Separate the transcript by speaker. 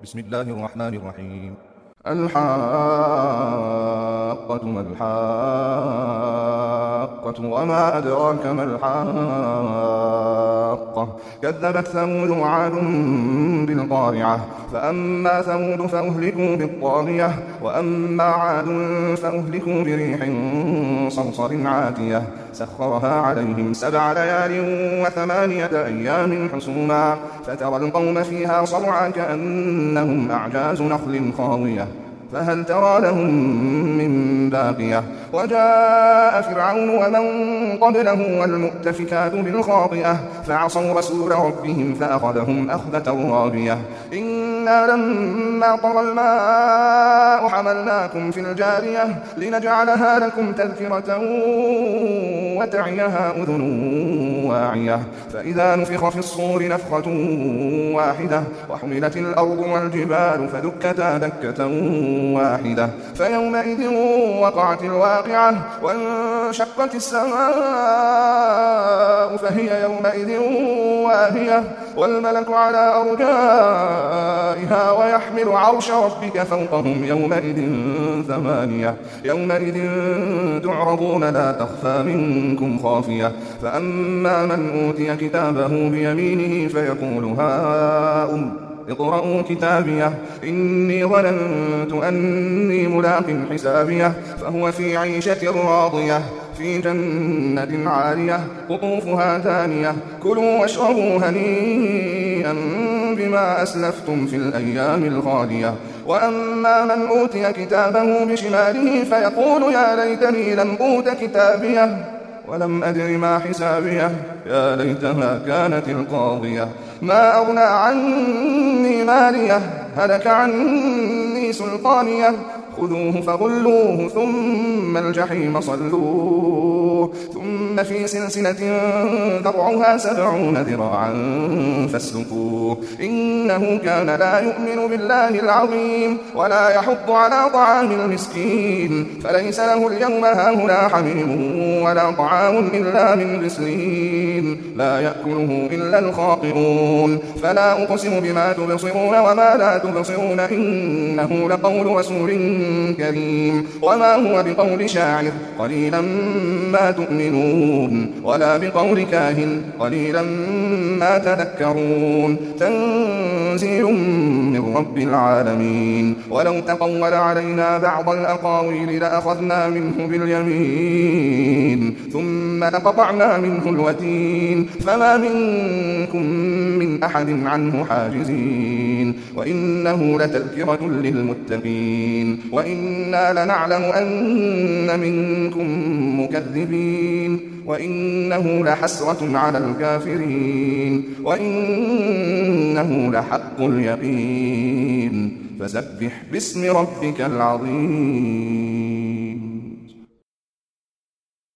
Speaker 1: بسم الله الرحمن الرحيم.
Speaker 2: الحاقة ما الحاقة وما أدراك ما الحاقة كذبت ثمود وعاد بالقارعة فأما ثمود فأهلكوا بالطاغية وأما عاد فأهلكوا بريح صرصر عاتية سخرها عليهم 7 ليال و8 أيام حسوما فترى القوم فيها صرعى كأنهم أعجاز نخل خاوية فهل ترى لهم من باقية وجاء فرعون ومن قبله والمؤتفكات بالخاطئة فعصوا رسول ربهم فأخذهم أخذة رابية إنا لما طغى الماء حملناكم في الجارية لنجعلها لكم تذكرة وتعيها أذن واعية فإذا نفخ في الصور نفخة واحدة وحملت الأرض والجبال فدكتا دكة واحدة فيومئذ وقعت الواقعة وانشقت السماء فهي يومئذ واهية والملك على أرجائها ويحمل عرش ربك فوقهم يومئذ 8 يومئذ تعرضون لا تخفى منكم خافية فأما من أوتي كتابه بيمينه فيقول هاؤم اقرءوا كتابيه إني ظننت أني ملاق حسابيه فهو في عيشة راضية في جنة عالية قطوفها دانية كلوا واشربوا هنيئا بما أسلفتم في الأيام الخالية وأما من أوتي كتابه بشماله فيقول يا ليتني لم أوت كتابيه ولم أدر ما حسابيه يا ليتها كانت القاضية ما أغنى عني ماليه هلك عني سلطانيه خذوه فغلوه ثم الجحيم صلوه ثم في سلسلة ذرعها 70 ذراعا فاسلكوه إنه كان لا يؤمن بالله العظيم ولا يحض على طعام المسكين فليس له اليوم هاهنا حميم ولا طعام إلا من غسلين لا يأكله إلا الخاطئون فلا أقسم بما تبصرون وما لا تبصرون إنه لقول رسول كريم وما هو بقول شاعر قليلا ما تؤمنون ولا بقول كاهن قليلا ما تذكرون تنزيل من رب العالمين ولو تقول علينا بعض الأقاويل لأخذنا منه باليمين ثم لقطعنا منه الوتين فما منكم من أحد عنه حاجزين وإنه لتذكرة للمتقين وإنا لنعلم أن منكم مكذبين وإنه لحسرة على الكافرين وإنه لحق اليقين فسبح باسم ربك العظيم.